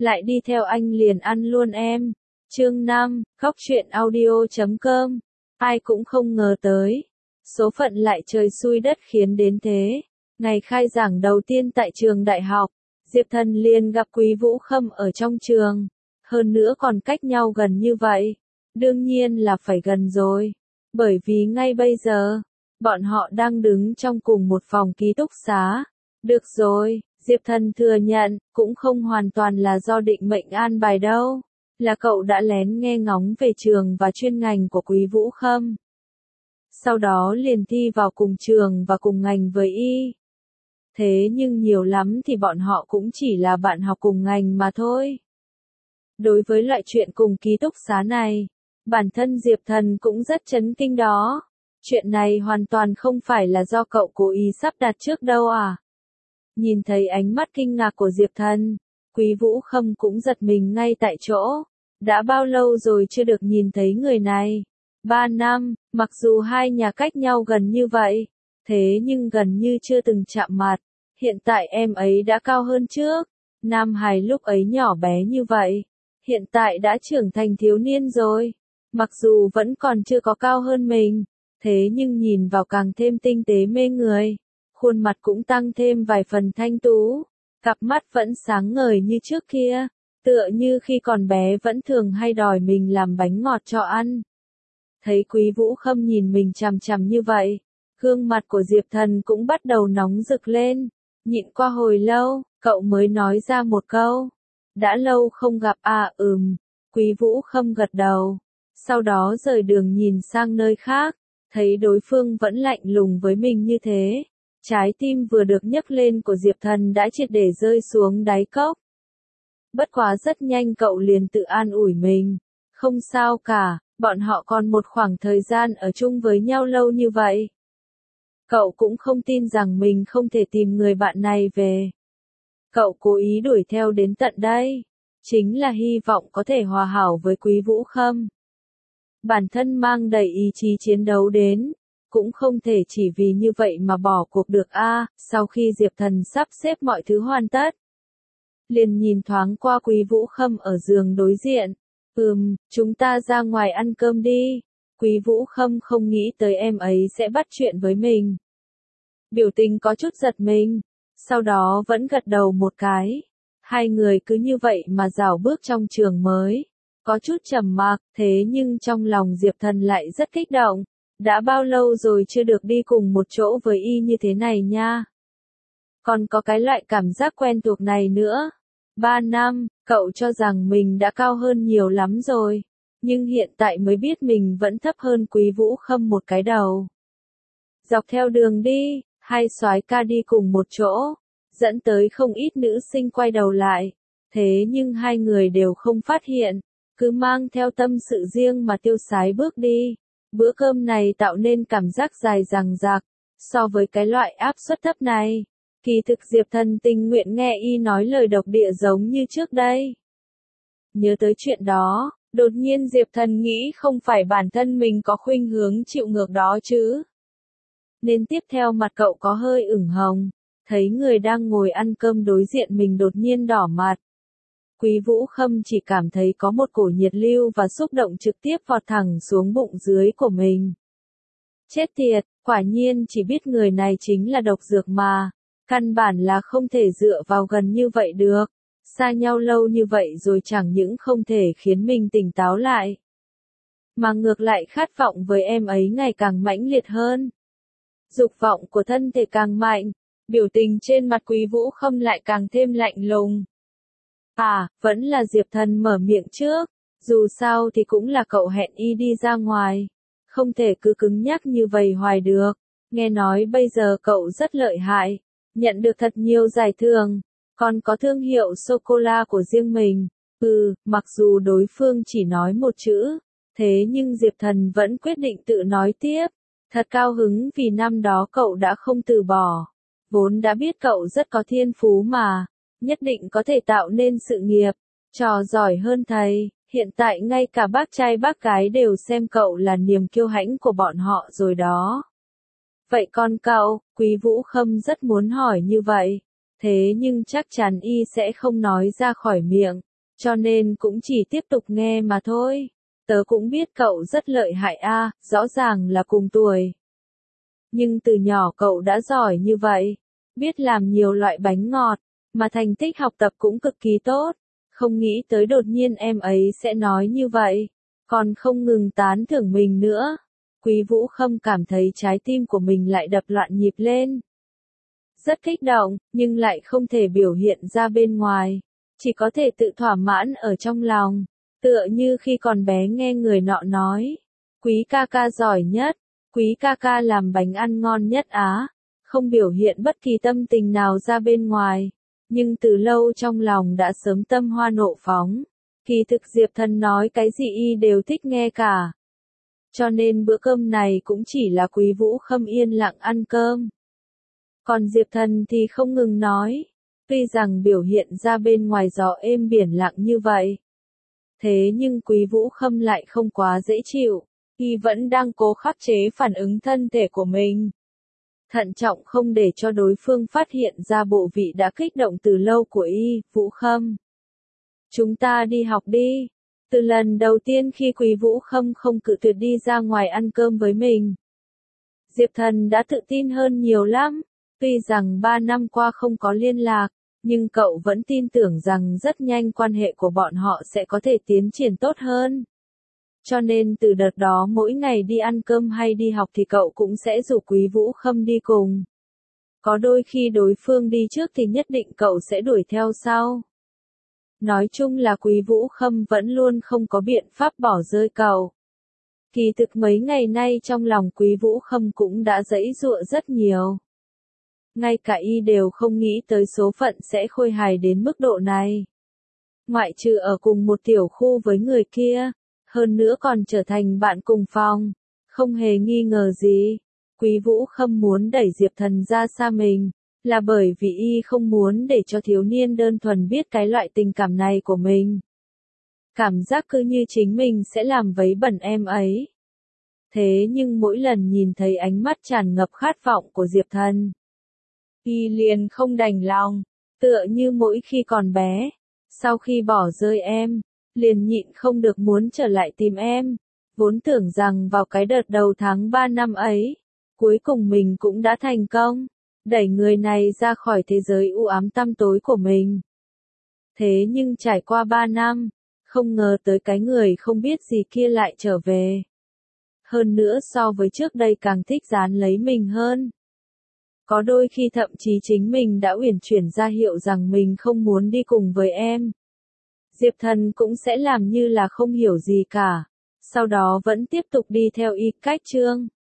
lại đi theo anh liền ăn luôn em. Chương 5, Khóc Chuyện Audio.com. Ai cũng không ngờ tới. Số phận lại trời xui đất khiến đến thế. Ngày khai giảng đầu tiên tại trường đại học, Diệp Thần liền gặp Quý Vũ Khâm ở trong trường. Hơn nữa còn cách nhau gần như vậy. Đương nhiên là phải gần rồi. Bởi vì ngay bây giờ, bọn họ đang đứng trong cùng một phòng ký túc xá. Được rồi, Diệp Thần thừa nhận, cũng không hoàn toàn là do định mệnh an bài đâu. Là cậu đã lén nghe ngóng về trường và chuyên ngành của Quý Vũ Khâm. Sau đó liền thi vào cùng trường và cùng ngành với y. Thế nhưng nhiều lắm thì bọn họ cũng chỉ là bạn học cùng ngành mà thôi. Đối với loại chuyện cùng ký túc xá này, bản thân Diệp Thần cũng rất chấn kinh đó. Chuyện này hoàn toàn không phải là do cậu cố ý sắp đặt trước đâu à. Nhìn thấy ánh mắt kinh ngạc của Diệp Thần, Quý Vũ Khâm cũng giật mình ngay tại chỗ. Đã bao lâu rồi chưa được nhìn thấy người này? 3 năm, mặc dù hai nhà cách nhau gần như vậy, thế nhưng gần như chưa từng chạm mặt. Hiện tại em ấy đã cao hơn trước. Nam hài lúc ấy nhỏ bé như vậy, hiện tại đã trưởng thành thiếu niên rồi. Mặc dù vẫn còn chưa có cao hơn mình, thế nhưng nhìn vào càng thêm tinh tế mê người. Khuôn mặt cũng tăng thêm vài phần thanh tú. Cặp mắt vẫn sáng ngời như trước kia. Tựa như khi còn bé vẫn thường hay đòi mình làm bánh ngọt cho ăn. Thấy Quý Vũ Khâm nhìn mình chằm chằm như vậy, gương mặt của Diệp Thần cũng bắt đầu nóng rực lên. Nhịn qua hồi lâu, cậu mới nói ra một câu. Đã lâu không gặp à? Quý Vũ Khâm gật đầu. Sau đó rời đường nhìn sang nơi khác, thấy đối phương vẫn lạnh lùng với mình như thế. Trái tim vừa được nhấc lên của Diệp Thần đã triệt để rơi xuống đáy cốc. Bất quá rất nhanh cậu liền tự an ủi mình. Không sao cả, bọn họ còn một khoảng thời gian ở chung với nhau lâu như vậy. Cậu cũng không tin rằng mình không thể tìm người bạn này về. Cậu cố ý đuổi theo đến tận đây, chính là hy vọng có thể hòa hảo với Quý Vũ Khâm. Bản thân mang đầy ý chí chiến đấu đến, cũng không thể chỉ vì như vậy mà bỏ cuộc được a. Sau khi Diệp Thần sắp xếp mọi thứ hoàn tất, liền nhìn thoáng qua Quý Vũ Khâm ở giường đối diện. Chúng ta ra ngoài ăn cơm đi. Quý Vũ Khâm không nghĩ tới em ấy sẽ bắt chuyện với mình. Biểu tình có chút giật mình, sau đó vẫn gật đầu một cái. Hai người cứ như vậy mà rảo bước trong trường mới. Có chút trầm mặc, thế nhưng trong lòng Diệp Thần lại rất kích động. Đã bao lâu rồi chưa được đi cùng một chỗ với y như thế này nha. Còn có cái loại cảm giác quen thuộc này nữa. 3 năm, cậu cho rằng mình đã cao hơn nhiều lắm rồi. Nhưng hiện tại mới biết mình vẫn thấp hơn Quý Vũ Khâm một cái đầu. Dọc theo đường đi, hai soái ca đi cùng một chỗ, dẫn tới không ít nữ sinh quay đầu lại. Thế nhưng hai người đều không phát hiện, cứ mang theo tâm sự riêng mà tiêu sái bước đi. Bữa cơm này tạo nên cảm giác dài dằng dặc. So với cái loại áp suất thấp này, kỳ thực Diệp Thần tình nguyện nghe y nói lời độc địa giống như trước đây. Nhớ tới chuyện đó, đột nhiên Diệp Thần nghĩ không phải bản thân mình có khuynh hướng chịu ngược đó chứ. Nên tiếp theo mặt cậu có hơi ửng hồng, thấy người đang ngồi ăn cơm đối diện mình đột nhiên đỏ mặt. Quý Vũ Khâm chỉ cảm thấy có một cổ nhiệt lưu và xúc động trực tiếp vọt thẳng xuống bụng dưới của mình. Chết tiệt, quả nhiên chỉ biết người này chính là độc dược mà. Căn bản là không thể dựa vào gần như vậy được. Xa nhau lâu như vậy rồi chẳng những không thể khiến mình tỉnh táo lại, mà ngược lại khát vọng với em ấy ngày càng mãnh liệt hơn. Dục vọng của thân thể càng mạnh, biểu tình trên mặt Quý Vũ Khâm lại càng thêm lạnh lùng. À, vẫn là Diệp Thần mở miệng trước, dù sao thì cũng là cậu hẹn y đi ra ngoài. Không thể cứ cứng nhắc như vậy hoài được. Nghe nói bây giờ cậu rất lợi hại, nhận được thật nhiều giải thưởng, còn có thương hiệu sô-cô-la của riêng mình. Mặc dù đối phương chỉ nói một chữ, thế nhưng Diệp Thần vẫn quyết định tự nói tiếp. Thật cao hứng vì năm đó cậu đã không từ bỏ. Vốn đã biết cậu rất có thiên phú mà, nhất định có thể tạo nên sự nghiệp, trò giỏi hơn thầy. Hiện tại ngay cả bác trai bác gái đều xem cậu là niềm kiêu hãnh của bọn họ rồi đó. Vậy còn cậu? Quý Vũ Khâm rất muốn hỏi như vậy. Thế nhưng chắc chắn y sẽ không nói ra khỏi miệng. cho nên cũng chỉ tiếp tục nghe mà thôi. Tớ cũng biết cậu rất lợi hại a, rõ ràng là cùng tuổi. Nhưng từ nhỏ cậu đã giỏi như vậy, biết làm nhiều loại bánh ngọt, mà thành tích học tập cũng cực kỳ tốt. Không nghĩ tới đột nhiên em ấy sẽ nói như vậy, còn không ngừng tán thưởng mình nữa. Quý Vũ Khâm cảm thấy trái tim của mình lại đập loạn nhịp lên. Rất kích động, nhưng lại không thể biểu hiện ra bên ngoài, chỉ có thể tự thỏa mãn ở trong lòng, tựa như khi còn bé nghe người nọ nói, Quý ca ca giỏi nhất, Quý ca ca làm bánh ăn ngon nhất Á, không biểu hiện bất kỳ tâm tình nào ra bên ngoài, nhưng từ lâu trong lòng đã sớm tâm hoa nộ phóng. Kỳ thực Diệp Thần nói cái gì y đều thích nghe cả. Cho nên bữa cơm này cũng chỉ là Quý Vũ Khâm yên lặng ăn cơm. Còn Diệp Thần thì không ngừng nói, tuy rằng biểu hiện ra bên ngoài gió êm biển lặng như vậy. Thế nhưng Quý Vũ Khâm lại không quá dễ chịu, y vẫn đang cố khắc chế phản ứng thân thể của mình. Thận trọng không để cho đối phương phát hiện ra bộ vị đã kích động từ lâu của y, Vũ Khâm. Chúng ta đi học đi. Từ lần đầu tiên khi Quý Vũ Khâm không cự tuyệt đi ra ngoài ăn cơm với mình, Diệp Thần đã tự tin hơn nhiều lắm. Tuy rằng 3 năm qua không có liên lạc, nhưng cậu vẫn tin tưởng rằng rất nhanh quan hệ của bọn họ sẽ có thể tiến triển tốt hơn. Cho nên từ đợt đó mỗi ngày đi ăn cơm hay đi học thì cậu cũng sẽ rủ Quý Vũ Khâm đi cùng. Có đôi khi đối phương đi trước thì nhất định cậu sẽ đuổi theo sau. Nói chung là Quý Vũ Khâm vẫn luôn không có biện pháp bỏ rơi cậu. Kỳ thực mấy ngày nay trong lòng Quý Vũ Khâm cũng đã giãy giụa rất nhiều. Ngay cả y đều không nghĩ tới số phận sẽ khôi hài đến mức độ này. Ngoại trừ ở cùng một tiểu khu với người kia, hơn nữa còn trở thành bạn cùng phòng, không hề nghi ngờ gì. Quý Vũ Khâm muốn đẩy Diệp Thần ra xa mình, là bởi vì y không muốn để cho thiếu niên đơn thuần biết cái loại tình cảm này của mình. Cảm giác cứ như chính mình sẽ làm vấy bẩn em ấy. Thế nhưng mỗi lần nhìn thấy ánh mắt tràn ngập khát vọng của Diệp Thần, y liền không đành lòng, tựa như mỗi khi còn bé, sau khi bỏ rơi em, liền nhịn không được muốn trở lại tìm em. Vốn tưởng rằng vào cái đợt đầu tháng 3 năm ấy, cuối cùng mình cũng đã thành công, đẩy người này ra khỏi thế giới u ám tăm tối của mình. Thế nhưng trải qua 3 năm, không ngờ tới cái người không biết gì kia lại trở về. Hơn nữa so với trước đây càng thích dán lấy mình hơn. Có đôi khi thậm chí chính mình đã uyển chuyển ra hiệu rằng mình không muốn đi cùng với em. Diệp Thần cũng sẽ làm như là không hiểu gì cả, sau đó vẫn tiếp tục đi theo y cách chương.